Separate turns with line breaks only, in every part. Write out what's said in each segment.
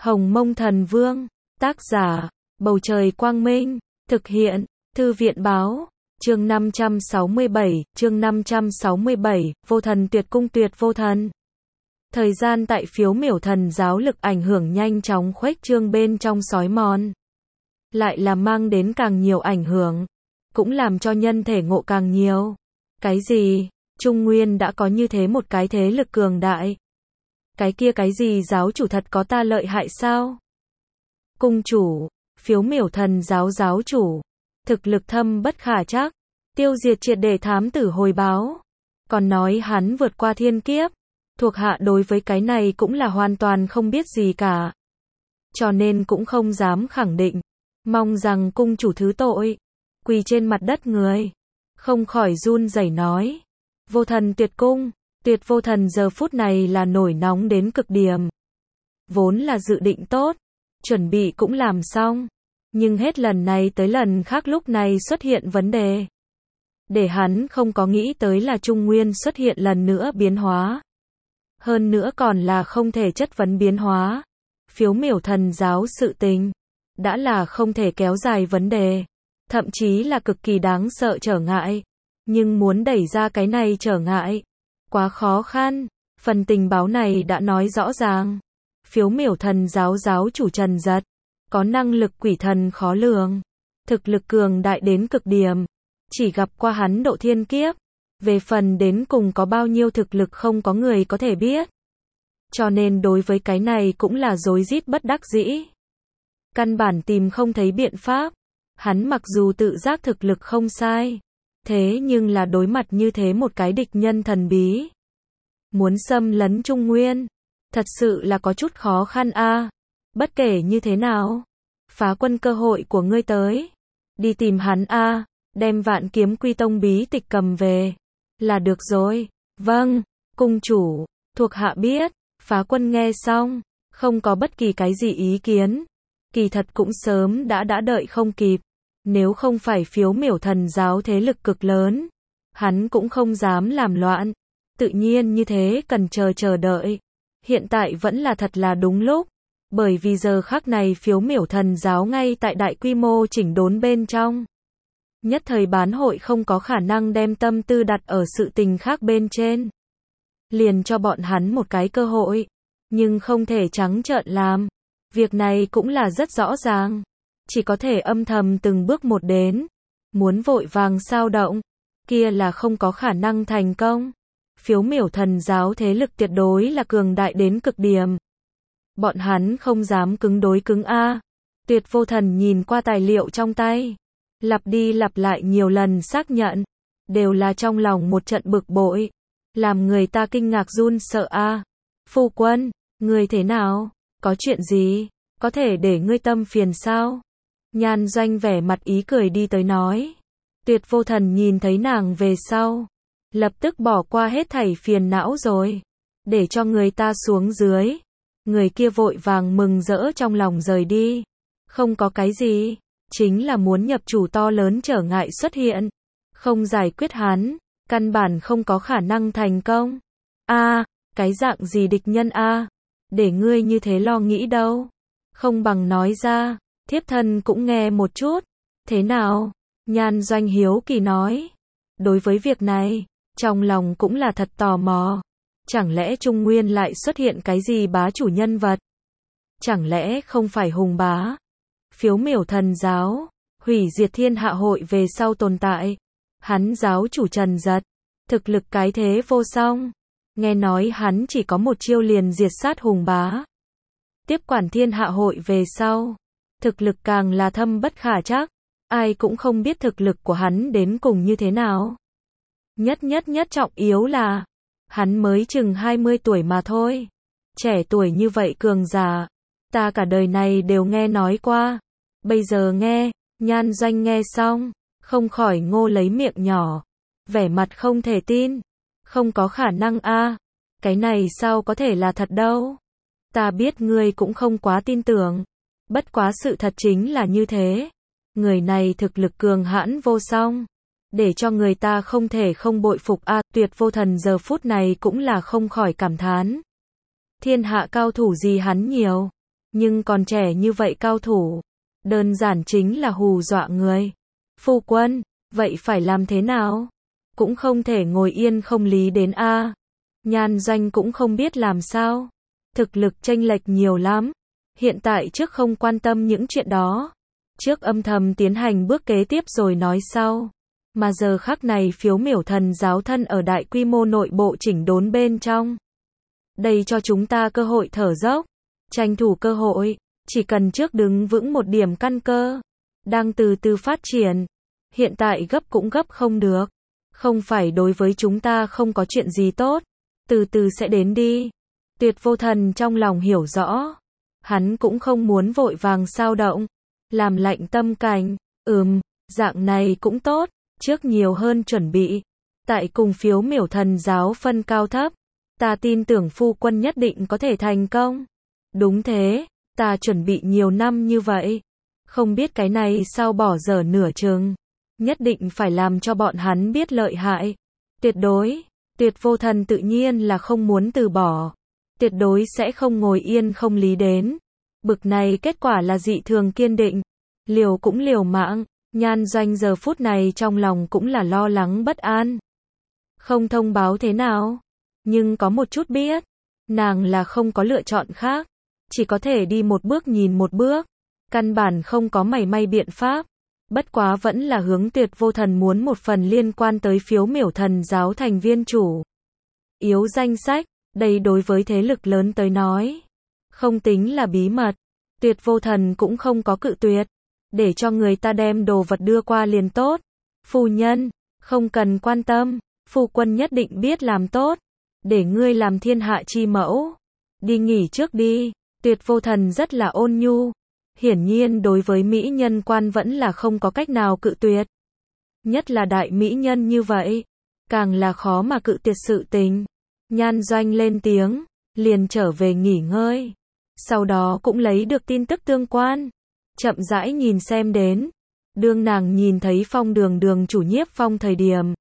Hồng Mông Thần Vương, tác giả, Bầu Trời Quang Minh, thực hiện, Thư viện Báo, chương 567, Vô Thần Tuyệt Cung Tuyệt Vô Thần. Thời gian tại phiếu miểu thần giáo lực ảnh hưởng nhanh chóng khuếch trương bên trong sói mòn. Lại là mang đến càng nhiều ảnh hưởng, cũng làm cho nhân thể ngộ càng nhiều. Cái gì? Trung Nguyên đã có như thế một cái thế lực cường đại. Cái kia cái gì giáo chủ thật có ta lợi hại sao? Cung chủ, phiếu miểu thần giáo giáo chủ, thực lực thâm bất khả trắc, tiêu diệt triệt để thám tử hồi báo. Còn nói hắn vượt qua thiên kiếp, thuộc hạ đối với cái này cũng là hoàn toàn không biết gì cả. Cho nên cũng không dám khẳng định, mong rằng cung chủ thứ tội. Quỳ trên mặt đất người, không khỏi run rẩy nói. Vô thần tuyệt cung, tuyệt vô thần giờ phút này là nổi nóng đến cực điểm. Vốn là dự định tốt, chuẩn bị cũng làm xong, nhưng hết lần này tới lần khác lúc này xuất hiện vấn đề. Để hắn không có nghĩ tới là Trung Nguyên xuất hiện lần nữa biến hóa. Hơn nữa còn là không thể chất vấn biến hóa. Phiếu miểu thần giáo sự tình, đã là không thể kéo dài vấn đề, thậm chí là cực kỳ đáng sợ trở ngại. Nhưng muốn đẩy ra cái này trở ngại, quá khó khăn. Phần tình báo này đã nói rõ ràng. Phiếu miểu thần giáo giáo chủ Trần Giật, có năng lực quỷ thần khó lường, thực lực cường đại đến cực điểm, chỉ gặp qua hắn độ thiên kiếp. Về phần đến cùng có bao nhiêu thực lực không có người có thể biết. Cho nên đối với cái này cũng là rối rít bất đắc dĩ. Căn bản tìm không thấy biện pháp. Hắn mặc dù tự giác thực lực không sai, thế nhưng là đối mặt như thế một cái địch nhân thần bí, muốn xâm lấn Trung Nguyên, thật sự là có chút khó khăn a. Bất kể như thế nào, phá quân cơ hội của ngươi tới, đi tìm hắn a, đem Vạn Kiếm Quy Tông bí tịch cầm về là được rồi. Vâng, cung chủ, thuộc hạ biết. Phá quân nghe xong, không có bất kỳ cái gì ý kiến. Kỳ thật cũng sớm đã đợi không kịp. Nếu không phải phiếu miểu thần giáo thế lực cực lớn, hắn cũng không dám làm loạn. Tự nhiên như thế cần chờ đợi. Hiện tại vẫn là thật là đúng lúc. Bởi vì giờ khắc này phiếu miểu thần giáo ngay tại đại quy mô chỉnh đốn bên trong. Nhất thời bán hội không có khả năng đem tâm tư đặt ở sự tình khác bên trên. Liền cho bọn hắn một cái cơ hội. Nhưng không thể trắng trợn làm. Việc này cũng là rất rõ ràng. Chỉ có thể âm thầm từng bước một đến. Muốn vội vàng sao động, kia là không có khả năng thành công. Phiếu miểu thần giáo thế lực tuyệt đối là cường đại đến cực điểm. Bọn hắn không dám cứng đối cứng a. Tuyệt vô thần nhìn qua tài liệu trong tay, lặp đi lặp lại nhiều lần xác nhận, đều là trong lòng một trận bực bội, làm người ta kinh ngạc run sợ a. Phu quân, ngươi thế nào? Có chuyện gì? Có thể để ngươi tâm phiền sao? Nhan Doanh vẻ mặt ý cười đi tới nói. Tuyệt vô thần nhìn thấy nàng về sau, lập tức bỏ qua hết thảy phiền não rồi, để cho người ta xuống dưới. Người kia vội vàng mừng rỡ trong lòng rời đi. Không có cái gì, chính là muốn nhập chủ to lớn trở ngại xuất hiện. Không giải quyết hắn, căn bản không có khả năng thành công. A, cái dạng gì địch nhân a? Để ngươi như thế lo nghĩ đâu. Không bằng nói ra, thiếp thân cũng nghe một chút. Thế nào? Nhan Doanh hiếu kỳ nói. Đối với việc này, trong lòng cũng là thật tò mò. Chẳng lẽ Trung Nguyên lại xuất hiện cái gì bá chủ nhân vật? Chẳng lẽ không phải Hùng Bá? Phiếu miểu thần giáo, hủy diệt thiên hạ hội về sau tồn tại. Hắn giáo chủ Trần Giật, thực lực cái thế vô song. Nghe nói hắn chỉ có một chiêu liền diệt sát Hùng Bá. Tiếp quản thiên hạ hội về sau, thực lực càng là thâm bất khả trắc. Ai cũng không biết thực lực của hắn đến cùng như thế nào. Nhất trọng yếu là, hắn mới chừng 20 tuổi mà thôi. Trẻ tuổi như vậy cường giả, ta cả đời này đều nghe nói qua. Bây giờ nghe, Nhan Doanh nghe xong, không khỏi ngô lấy miệng nhỏ, vẻ mặt không thể tin. Không có khả năng a, cái này sao có thể là thật đâu. Ta biết ngươi cũng không quá tin tưởng. Bất quá sự thật chính là như thế. Người này thực lực cường hãn vô song, để cho người ta không thể không bội phục a. Tuyệt vô thần giờ phút này cũng là không khỏi cảm thán. Thiên hạ cao thủ gì hắn nhiều, Nhưng còn trẻ như vậy cao thủ, đơn giản chính là hù dọa người. Phu quân, vậy phải làm thế nào? Cũng không thể ngồi yên không lý đến a. Nhan Doanh cũng không biết làm sao. Thực lực chênh lệch nhiều lắm. Hiện tại trước không quan tâm những chuyện đó. Trước âm thầm tiến hành bước kế tiếp rồi nói sau. Mà giờ khắc này Phiếu Miểu Thần giáo thân ở đại quy mô nội bộ chỉnh đốn bên trong. Đây cho chúng ta cơ hội thở dốc. Tranh thủ cơ hội. Chỉ cần trước đứng vững một điểm căn cơ. Đang từ từ phát triển. Hiện tại gấp cũng gấp không được. Không phải đối với chúng ta không có chuyện gì tốt. Từ từ sẽ đến đi. Tuyệt Vô Thần trong lòng hiểu rõ. Hắn cũng không muốn vội vàng xao động. Làm lạnh tâm cảnh. Dạng này cũng tốt. Trước nhiều hơn chuẩn bị. Tại cùng Phiếu Miểu Thần giáo phân cao thấp. Ta tin tưởng phu quân nhất định có thể thành công. Đúng thế. Ta chuẩn bị nhiều năm như vậy. Không biết cái này sao bỏ dở nửa chừng. Nhất định phải làm cho bọn hắn biết lợi hại. Tuyệt đối. Tuyệt Vô Thần tự nhiên là không muốn từ bỏ. Tuyệt đối sẽ không ngồi yên không lý đến. Bực này kết quả là dị thường kiên định. Liều cũng liều mạng. Nhan Doanh giờ phút này trong lòng cũng là lo lắng bất an. Không thông báo thế nào. Nhưng có một chút biết. Nàng là không có lựa chọn khác. Chỉ có thể đi một bước nhìn một bước. Căn bản không có mảy may biện pháp. Bất quá vẫn là hướng Tuyệt Vô Thần muốn một phần liên quan tới Phiếu Miểu Thần giáo thành viên chủ yếu danh sách. Đây đối với thế lực lớn tới nói. Không tính là bí mật. Tuyệt Vô Thần cũng không có cự tuyệt. Để cho người ta đem đồ vật đưa qua liền tốt. Phu nhân, không cần quan tâm. Phu quân nhất định biết làm tốt. Để ngươi làm thiên hạ chi mẫu. Đi nghỉ trước đi. Tuyệt Vô Thần rất là ôn nhu. Hiển nhiên đối với mỹ nhân quan vẫn là không có cách nào cự tuyệt. Nhất là đại mỹ nhân như vậy. Càng là khó mà cự tuyệt sự tình. Nhan Doanh lên tiếng. Liền trở về nghỉ ngơi. Sau đó cũng lấy được tin tức tương quan. Chậm rãi nhìn xem đến. Đương nàng nhìn thấy Phong Đường Đường chủ Nhiếp Phong thời điểm.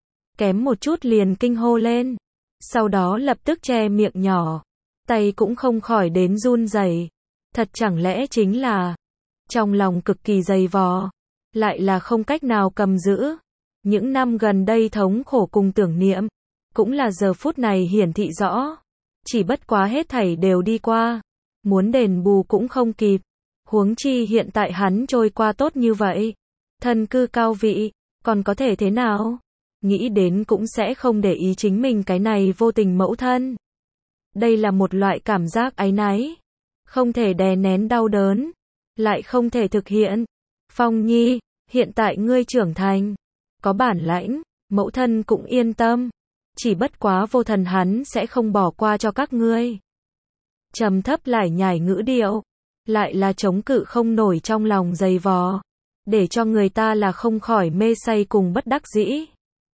Kém một chút liền kinh hô lên. Sau đó lập tức che miệng nhỏ. Tay cũng không khỏi đến run rẩy. Thật chẳng lẽ chính là. Trong lòng cực kỳ dày vò. Lại là không cách nào cầm giữ. Những năm gần đây thống khổ cùng tưởng niệm. Cũng là giờ phút này hiển thị rõ. Chỉ bất quá hết thảy đều đi qua. Muốn đền bù cũng không kịp. Huống chi hiện tại hắn trôi qua tốt như vậy. Thân cư cao vị. Còn có thể thế nào? Nghĩ đến cũng sẽ không để ý chính mình cái này vô tình mẫu thân. Đây là một loại cảm giác áy náy. Không thể đè nén đau đớn. Lại không thể thực hiện. Phong Nhi, hiện tại ngươi trưởng thành. Có bản lãnh, mẫu thân cũng yên tâm. Chỉ bất quá Vô Thần hắn sẽ không bỏ qua cho các ngươi. Trầm thấp lải nhải ngữ điệu. Lại là chống cự không nổi trong lòng dày vò. Để cho người ta là không khỏi mê say cùng bất đắc dĩ.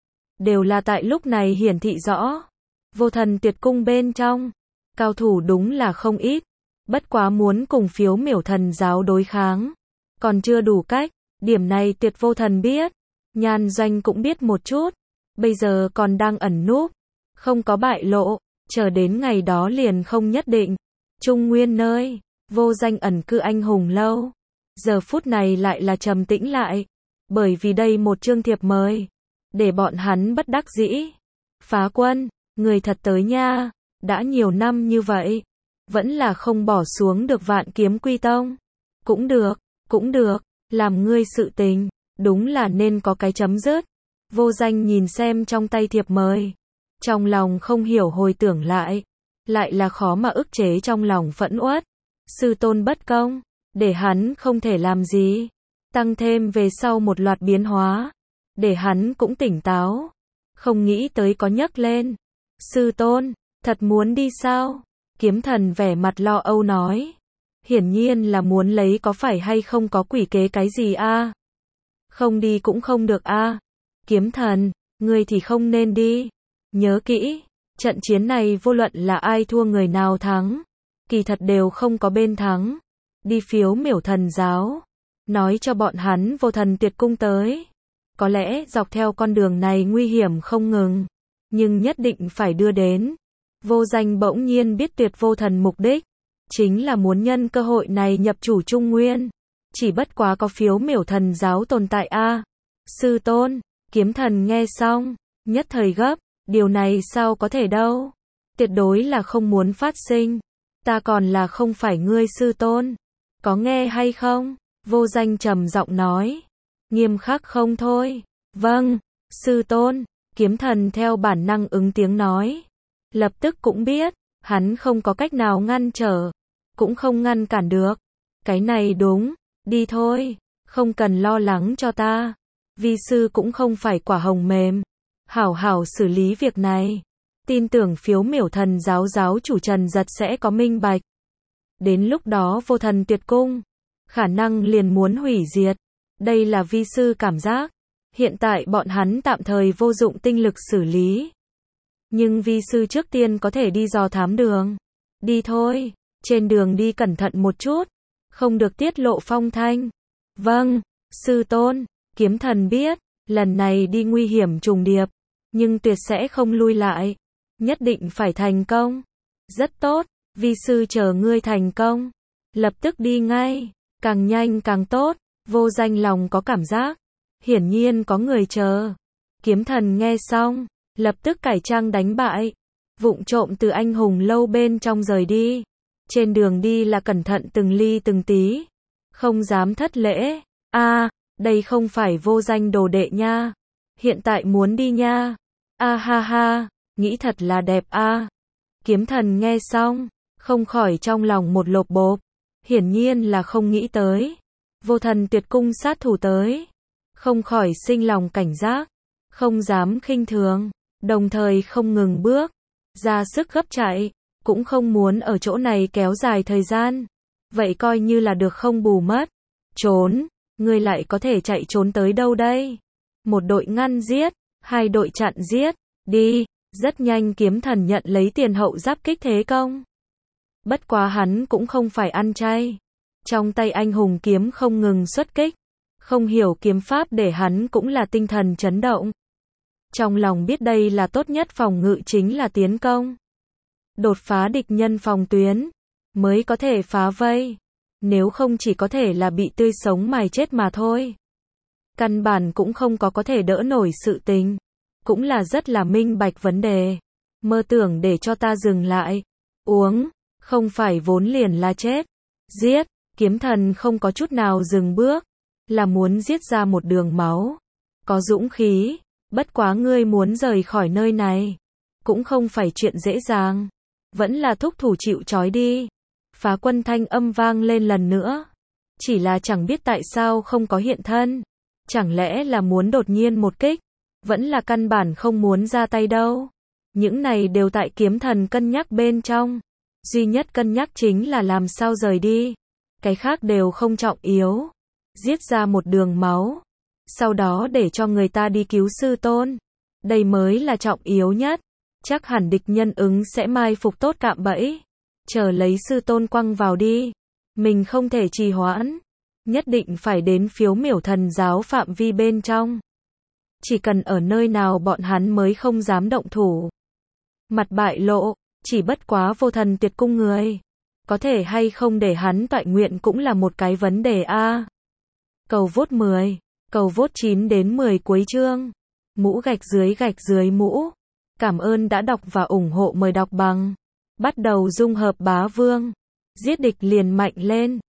Đều là tại lúc này hiển thị rõ. Vô Thần Tuyệt Cung bên trong. Cao thủ đúng là không ít. Bất quá muốn cùng Phiếu Miểu Thần giáo đối kháng. Còn chưa đủ cách. Điểm này Tuyệt Vô Thần biết. Nhan Doanh cũng biết một chút. Bây giờ còn đang ẩn núp. Không có bại lộ. Chờ đến ngày đó liền không nhất định. Trung Nguyên nơi. Vô danh ẩn cư anh hùng lâu. Giờ phút này lại là trầm tĩnh lại. Bởi vì đây một chương thiệp mời. Để bọn hắn bất đắc dĩ. Phá quân. Người thật tới nha. Đã nhiều năm như vậy. Vẫn là không bỏ xuống được Vạn Kiếm Quy Tông. Cũng được. Làm ngươi sự tình. Đúng là nên có cái chấm dứt. Vô danh nhìn xem trong tay thiệp mời. Trong lòng không hiểu hồi tưởng lại. Lại là khó mà ức chế trong lòng phẫn uất. Sư tôn bất công. Để hắn không thể làm gì. Tăng thêm về sau một loạt biến hóa. Để hắn cũng tỉnh táo. Không nghĩ tới có nhấc lên. Sư tôn, thật muốn đi sao? Kiếm Thần vẻ mặt lo âu nói. Hiển nhiên là muốn lấy có phải hay không có quỷ kế cái gì a? Không đi cũng không được a. Kiếm Thần, ngươi thì không nên đi. Nhớ kỹ, trận chiến này vô luận là ai thua người nào thắng. Kỳ thật đều không có bên thắng. Đi Phiếu Miểu Thần giáo. Nói cho bọn hắn Vô Thần Tuyệt Cung tới. Có lẽ dọc theo con đường này nguy hiểm không ngừng. Nhưng nhất định phải đưa đến. Vô danh bỗng nhiên biết Tuyệt Vô Thần mục đích. chính là muốn nhân cơ hội này nhập chủ Trung Nguyên. Chỉ bất quá có phiếu miểu thần giáo tồn tại a. Sư tôn, kiếm thần nghe xong, nhất thời gấp, điều này sao có thể đâu. Tuyệt đối là không muốn phát sinh. Ta còn là không phải ngươi sư tôn. Có nghe hay không? Vô Danh trầm giọng nói. Nghiêm khắc không thôi. Vâng, sư tôn. Kiếm thần theo bản năng ứng tiếng nói. Lập tức cũng biết, hắn không có cách nào ngăn trở, cũng không ngăn cản được. Cái này đúng, đi thôi, không cần lo lắng cho ta. Vi sư cũng không phải quả hồng mềm. Hảo hảo xử lý việc này. Tin tưởng phiếu miểu thần giáo giáo chủ Trần Giật sẽ có minh bạch. Đến lúc đó vô thần tuyệt cung, khả năng liền muốn hủy diệt. Đây là vi sư cảm giác. Hiện tại bọn hắn tạm thời vô dụng tinh lực xử lý. Nhưng vi sư trước tiên có thể đi dò thám đường. Đi thôi, trên đường đi cẩn thận một chút, không được tiết lộ phong thanh. Vâng, sư tôn, kiếm thần biết, lần này đi nguy hiểm trùng điệp, nhưng tuyệt sẽ không lui lại. Nhất định phải thành công. Rất tốt, vi sư chờ ngươi thành công. Lập tức đi ngay, càng nhanh càng tốt. Vô Danh lòng có cảm giác, hiển nhiên có người chờ. Kiếm thần nghe xong, lập tức cải trang đánh bại, vụng trộm từ anh hùng lâu bên trong rời đi. Trên đường đi là cẩn thận từng ly từng tí, không dám thất lễ. A, đây không phải Vô Danh đồ đệ nha. Hiện tại muốn đi nha. A ha ha, nghĩ thật là đẹp a. Kiếm thần nghe xong, không khỏi trong lòng một lột bộp. Hiển nhiên là không nghĩ tới Vô thần tuyệt cung sát thủ tới. Không khỏi sinh lòng cảnh giác, không dám khinh thường, đồng thời không ngừng bước, ra sức gấp chạy, cũng không muốn ở chỗ này kéo dài thời gian. Vậy coi như là được không bù mất. Trốn, ngươi lại có thể chạy trốn tới đâu đây? Một đội ngăn giết, hai đội chặn giết, đi. Rất nhanh kiếm thần nhận lấy tiền hậu giáp kích thế công. Bất quá hắn cũng không phải ăn chay. Trong tay anh hùng kiếm không ngừng xuất kích. Không hiểu kiếm pháp để hắn cũng là tinh thần chấn động. Trong lòng biết đây là tốt nhất phòng ngự chính là tiến công. Đột phá địch nhân phòng tuyến, mới có thể phá vây. Nếu không chỉ có thể là bị tươi sống mài chết mà thôi. Căn bản cũng không có thể đỡ nổi sự tình. Cũng là rất là minh bạch vấn đề. Mơ tưởng để cho ta dừng lại. Uống, không phải vốn liền là chết. Giết, kiếm thần không có chút nào dừng bước. Là muốn giết ra một đường máu. Có dũng khí, bất quá ngươi muốn rời khỏi nơi này. Cũng không phải chuyện dễ dàng. Vẫn là thúc thủ chịu trói đi. Phá quân thanh âm vang lên lần nữa. Chỉ là chẳng biết tại sao không có hiện thân. Chẳng lẽ là muốn đột nhiên một kích. Vẫn là căn bản không muốn ra tay đâu. Những này đều tại kiếm thần cân nhắc bên trong. Duy nhất cân nhắc chính là làm sao rời đi. Cái khác đều không trọng yếu. Giết ra một đường máu. Sau đó để cho người ta đi cứu sư tôn. Đây mới là trọng yếu nhất. Chắc hẳn địch nhân ứng sẽ mai phục tốt cạm bẫy. Chờ lấy sư tôn quăng vào đi. Mình không thể trì hoãn. Nhất định phải đến phiếu miểu thần giáo phạm vi bên trong. Chỉ cần ở nơi nào bọn hắn mới không dám động thủ. Mặt bại lộ, chỉ bất quá vô thần tuyệt cung người. Có thể hay không để hắn toại nguyện cũng là một cái vấn đề a. Cầu vote 10, cầu vote 9 đến 10 cuối chương. Mũ gạch dưới mũ. Cảm ơn đã đọc và ủng hộ, mời đọc bằng. Bắt đầu dung hợp bá vương. Giết địch liền mạnh lên.